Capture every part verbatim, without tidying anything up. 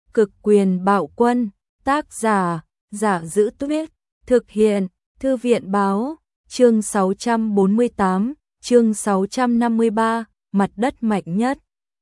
Cực quyền bạo quân, tác giả, Giả Giữ Tuyết, thực hiện, Thư viện báo, chương sáu trăm bốn mươi tám, chương sáu trăm năm mươi ba, mặt đất mạnh nhất.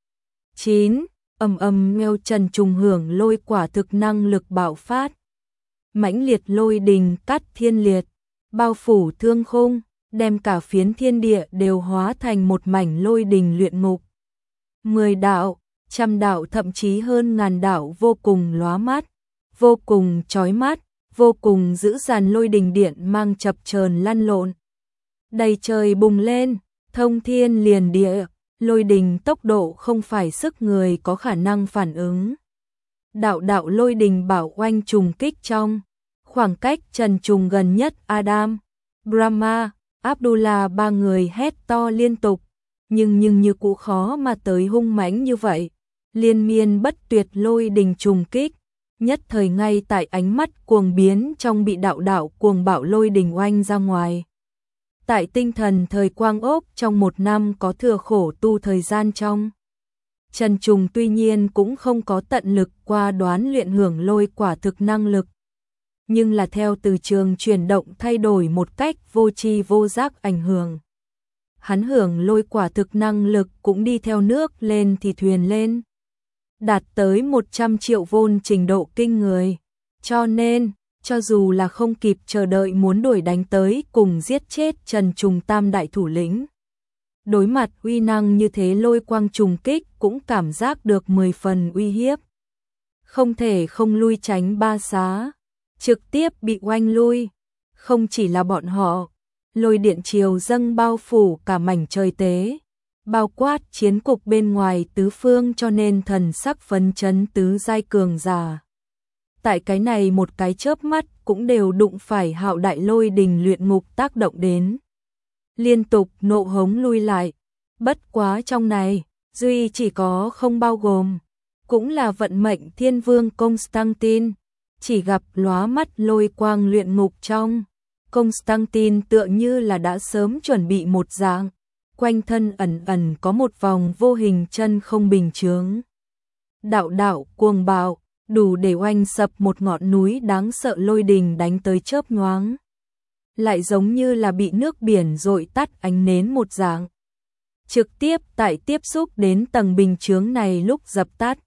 chín. Ầm ầm nghêu trần trùng hưởng lôi quả thực năng lực bạo phát. Mãnh liệt lôi đình cắt thiên liệt, bao phủ thương khung, đem cả phiến thiên địa đều hóa thành một mảnh lôi đình luyện ngục. Mười đạo, trăm đạo thậm chí hơn ngàn đạo vô cùng lóa mắt, vô cùng chói mắt, vô cùng dữ dằn lôi đình điện mang chập chờn lăn lộn. Đầy trời bùng lên, thông thiên liền địa, lôi đình tốc độ không phải sức người có khả năng phản ứng. Đạo đạo lôi đình bảo oanh trùng kích trong khoảng cách trần trùng gần nhất. Adam, Brahma, Abdullah ba người hét to liên tục, nhưng nhưng như cũ khó mà tới hung mãnh như vậy. Liên miên bất tuyệt lôi đình trùng kích, nhất thời ngay tại ánh mắt cuồng biến trong bị đạo đạo cuồng bạo lôi đình oanh ra ngoài. Tại tinh thần thời quang ốc trong một năm có thừa khổ tu thời gian trong. Trần Trùng tuy nhiên cũng không có tận lực qua đoán luyện hưởng lôi quả thực năng lực, nhưng là theo từ trường chuyển động thay đổi một cách vô tri vô giác ảnh hưởng. Hắn hưởng lôi quả thực năng lực cũng đi theo nước lên thì thuyền lên, đạt tới một trăm triệu vôn trình độ kinh người, cho nên cho dù là không kịp chờ đợi muốn đuổi đánh tới cùng giết chết Trần Trùng tam đại thủ lĩnh, đối mặt uy năng như thế lôi quang trùng kích cũng cảm giác được mười phần uy hiếp. Không thể không lui tránh ba xá, trực tiếp bị oanh lui. Không chỉ là bọn họ, lôi điện triều dâng bao phủ cả mảnh trời tế, bao quát chiến cục bên ngoài tứ phương, cho nên thần sắc phấn chấn tứ giai cường giả. Tại cái này một cái chớp mắt cũng đều đụng phải hạo đại lôi đình luyện ngục tác động đến. Liên tục nộ hống lui lại, bất quá trong này, duy chỉ có không bao gồm, cũng là vận mệnh thiên vương Constantine, chỉ gặp lóa mắt lôi quang luyện ngục trong. Constantine tựa như là đã sớm chuẩn bị một dạng, quanh thân ẩn ẩn có một vòng vô hình chân không bình chướng. Đạo đạo cuồng bạo, đủ để oanh sập một ngọn núi đáng sợ lôi đình đánh tới chớp nhoáng. Lại giống như là bị nước biển dội tắt ánh nến một dạng. Trực tiếp tại tiếp xúc đến tầng bình chướng này lúc dập tắt.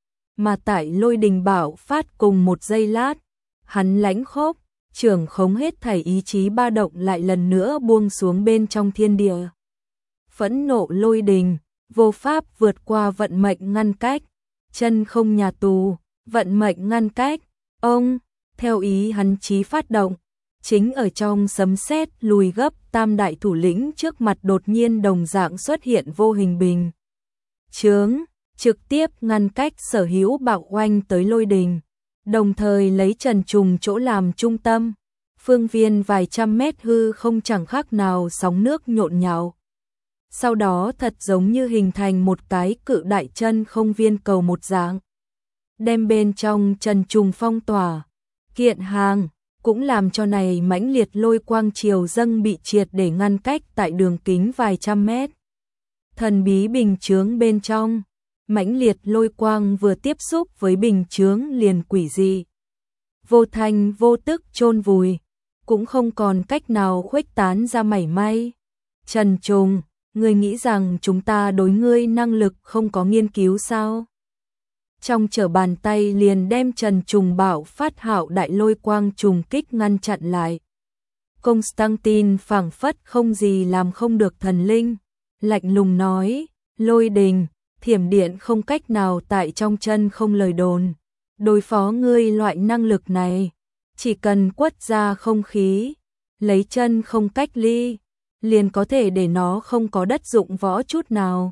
Mà tại lôi đình bạo phát cùng một giây lát, hắn lãnh khốc, trưởng khống hết thảy ý chí ba động lại lần nữa buông xuống bên trong thiên địa. Phẫn nộ lôi đình, vô pháp vượt qua vận mệnh ngăn cách, chân không nhà tù, vận mệnh ngăn cách. Ông, theo ý hắn chí phát động, chính ở trong sấm sét lùi gấp tam đại thủ lĩnh trước mặt đột nhiên đồng dạng xuất hiện vô hình bình chướng, trực tiếp ngăn cách sở hữu bạo oanh tới lôi đình, đồng thời lấy Trần Trùng chỗ làm trung tâm, phương viên vài trăm mét hư không chẳng khác nào sóng nước nhộn nhạo. Sau đó thật giống như hình thành một cái cự đại chân không viên cầu một dạng, đem bên trong Trần Trùng phong tỏa, kiện hàng, cũng làm cho này mãnh liệt lôi quang triều dâng bị triệt để ngăn cách tại đường kính vài trăm mét. Thần bí bình chướng bên trong, mãnh liệt lôi quang vừa tiếp xúc với bình chướng liền quỷ dị, vô thanh vô tức chôn vùi, cũng không còn cách nào khuếch tán ra mảy may. Trần Trùng, ngươi nghĩ rằng chúng ta đối ngươi năng lực không có nghiên cứu sao? Trong trở bàn tay liền đem Trần Trùng bạo phát hạo đại lôi quang trùng kích ngăn chặn lại. Constantine phảng phất không gì làm không được thần linh, lạnh lùng nói, lôi đình, thiểm điện không cách nào tại trong chân không lời đồn. Đối phó ngươi loại năng lực này, chỉ cần quất ra không khí, lấy chân không cách ly, liền có thể để nó không có đất dụng võ chút nào.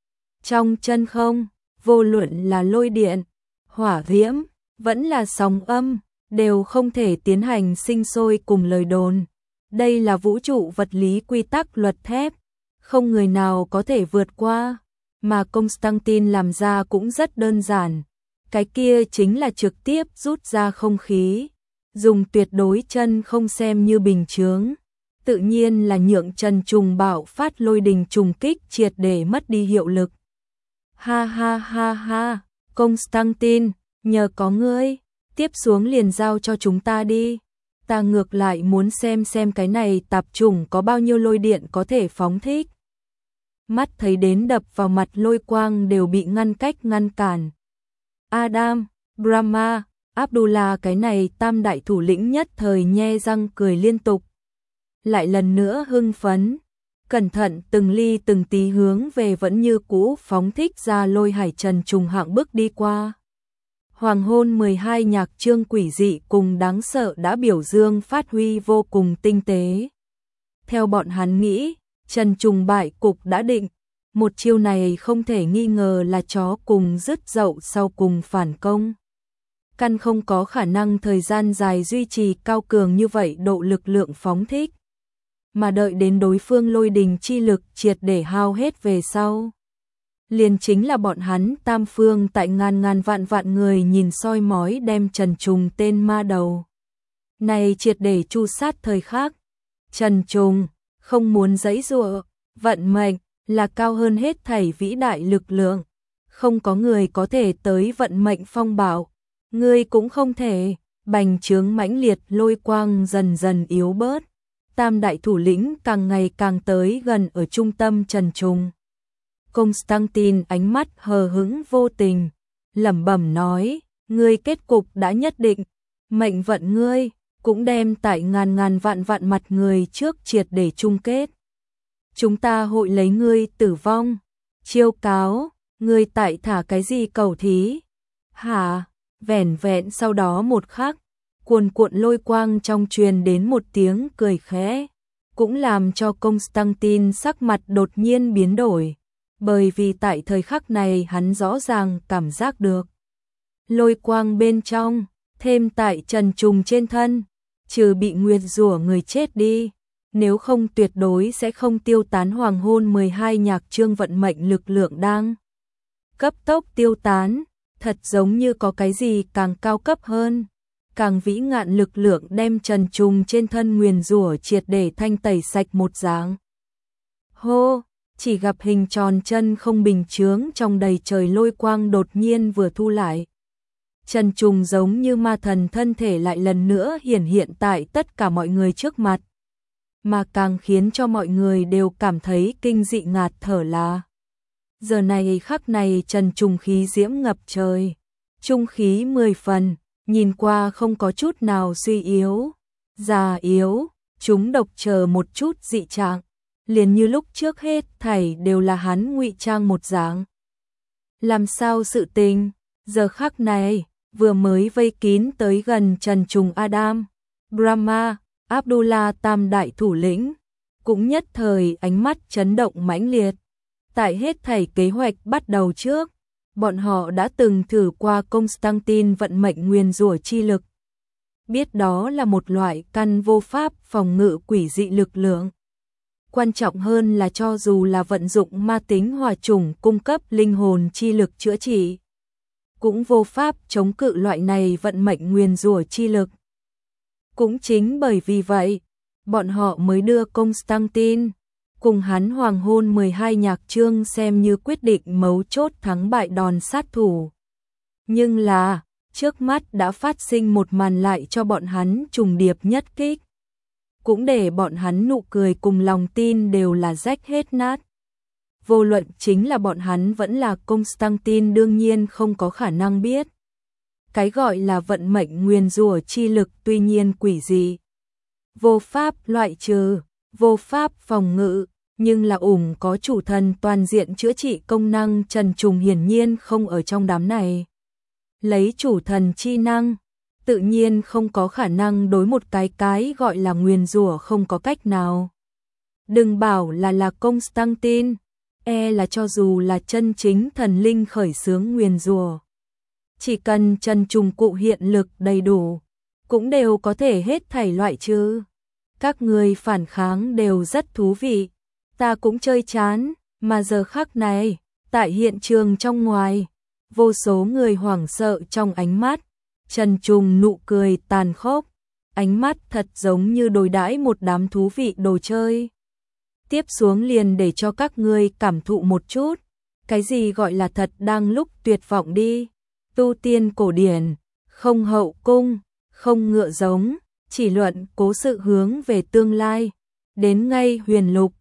Trong chân không, vô luận là lôi điện, hỏa diễm, vẫn là sóng âm, đều không thể tiến hành sinh sôi cùng lời đồn. Đây là vũ trụ vật lý quy tắc luật thép, không người nào có thể vượt qua, mà Constantine làm ra cũng rất đơn giản. Cái kia chính là trực tiếp rút ra không khí, dùng tuyệt đối chân không xem như bình chướng, tự nhiên là nhượng Trần Trùng bạo phát lôi đình trùng kích triệt để mất đi hiệu lực. Ha ha ha ha, Constantine, Nhờ có ngươi, tiếp xuống liền giao cho chúng ta đi. Ta ngược lại muốn xem xem cái này tạp chủng có bao nhiêu lôi điện có thể phóng thích. Mắt thấy đến đập vào mặt lôi quang đều bị ngăn cách ngăn cản. Adam, Brahma, Abdullah cái này tam đại thủ lĩnh nhất thời nhe răng cười liên tục. Lại lần nữa hưng phấn, cẩn thận từng ly từng tí hướng về vẫn như cũ phóng thích ra lôi hải trần trùng hạng bước đi qua. Hoàng hôn mười hai nhạc chương quỷ dị cùng đáng sợ đã biểu dương phát huy vô cùng tinh tế. Theo bọn hắn nghĩ, Trần Trùng bại cục đã định, một chiêu này không thể nghi ngờ là chó cùng dứt dậu sau cùng phản công. Căn không có khả năng thời gian dài duy trì cao cường như vậy độ lực lượng phóng thích, mà đợi đến đối phương lôi đình chi lực triệt để hao hết về sau. Liền chính là bọn hắn tam phương tại ngàn ngàn vạn vạn người nhìn soi mói đem Trần Trùng tên ma đầu này triệt để chu sát thời khắc. Trần Trùng không muốn giãy giụa, vận mệnh là cao hơn hết thảy vĩ đại lực lượng, không có người có thể tới vận mệnh phong bảo, ngươi cũng không thể. Bành trướng mãnh liệt lôi quang dần dần yếu bớt, tam đại thủ lĩnh càng ngày càng tới gần ở trung tâm Trần Trùng. Constantine ánh mắt hờ hững vô tình, lẩm bẩm nói, ngươi kết cục đã nhất định, mệnh vận ngươi cũng đem tại ngàn ngàn vạn vạn mặt người trước triệt để chung kết. Chúng ta hội lấy ngươi tử vong, chiêu cáo, ngươi tại thả cái gì cầu thí? Hả? Vẻn vẹn sau đó một khắc, cuồn cuộn lôi quang trong truyền đến một tiếng cười khẽ, cũng làm cho Constantine sắc mặt đột nhiên biến đổi. Bởi vì tại thời khắc này hắn rõ ràng cảm giác được lôi quang bên trong, thêm tại Trần Trùng trên thân, trừ bị nguyệt rủa người chết đi, nếu không tuyệt đối sẽ không tiêu tán. Hoàng hôn mười hai nhạc chương vận mệnh lực lượng đang cấp tốc tiêu tán, thật giống như có cái gì càng cao cấp hơn, càng vĩ ngạn lực lượng đem Trần Trùng trên thân nguyền rủa triệt để thanh tẩy sạch một dáng. Hô! Chỉ gặp hình tròn chân không bình chướng trong đầy trời lôi quang đột nhiên vừa thu lại. Trần Trùng giống như ma thần thân thể lại lần nữa hiển hiện tại tất cả mọi người trước mặt. Mà càng khiến cho mọi người đều cảm thấy kinh dị ngạt thở là giờ này khắc này Trần Trùng khí diễm ngập trời, trung khí mười phần, nhìn qua không có chút nào suy yếu, già yếu, chúng độc chờ một chút dị trạng. Liền như lúc trước hết thảy đều là hắn ngụy trang một dáng. Làm sao sự tình, giờ khắc này, vừa mới vây kín tới gần Trần Trùng Adam, Brahma, Abdullah tam đại thủ lĩnh, cũng nhất thời ánh mắt chấn động mãnh liệt. Tại hết thảy kế hoạch bắt đầu trước, bọn họ đã từng thử qua Constantine vận mệnh nguyền rủa chi lực. Biết đó là một loại căn vô pháp phòng ngự quỷ dị lực lượng. Quan trọng hơn là cho dù là vận dụng ma tính hòa trùng cung cấp linh hồn chi lực chữa trị, cũng vô pháp chống cự loại này vận mệnh nguyền rủa chi lực. Cũng chính bởi vì vậy, bọn họ mới đưa Constantine cùng hắn hoàng hôn mười hai nhạc chương xem như quyết định mấu chốt thắng bại đòn sát thủ. Nhưng là, trước mắt đã phát sinh một màn lại cho bọn hắn trùng điệp nhất kích. Cũng để bọn hắn nụ cười cùng lòng tin đều là rách hết nát. Vô luận chính là bọn hắn vẫn là Constantine đương nhiên không có khả năng biết. Cái gọi là vận mệnh nguyền rủa chi lực tuy nhiên quỷ dị, vô pháp loại trừ, vô pháp phòng ngự, nhưng là ủng có chủ thần toàn diện chữa trị công năng. Trần Trùng hiển nhiên không ở trong đám này. Lấy chủ thần chi năng, tự nhiên không có khả năng đối một cái cái gọi là nguyền rủa không có cách nào. Đừng bảo là là Constantine, e là cho dù là chân chính thần linh khởi xướng nguyền rủa, chỉ cần Trần Trùng cụ hiện lực đầy đủ, cũng đều có thể hết thảy loại trừ. Các người phản kháng đều rất thú vị, ta cũng chơi chán, mà giờ khắc này, tại hiện trường trong ngoài, vô số người hoảng sợ trong ánh mắt. Trần Trùng nụ cười tàn khốc, ánh mắt thật giống như đối đãi một đám thú vị đồ chơi. Tiếp xuống liền để cho các ngươi cảm thụ một chút, cái gì gọi là thật đang lúc tuyệt vọng đi. tu tiên cổ điển, không hậu cung, không ngựa giống, chỉ luận cố sự hướng về tương lai. Đến ngay huyền lục,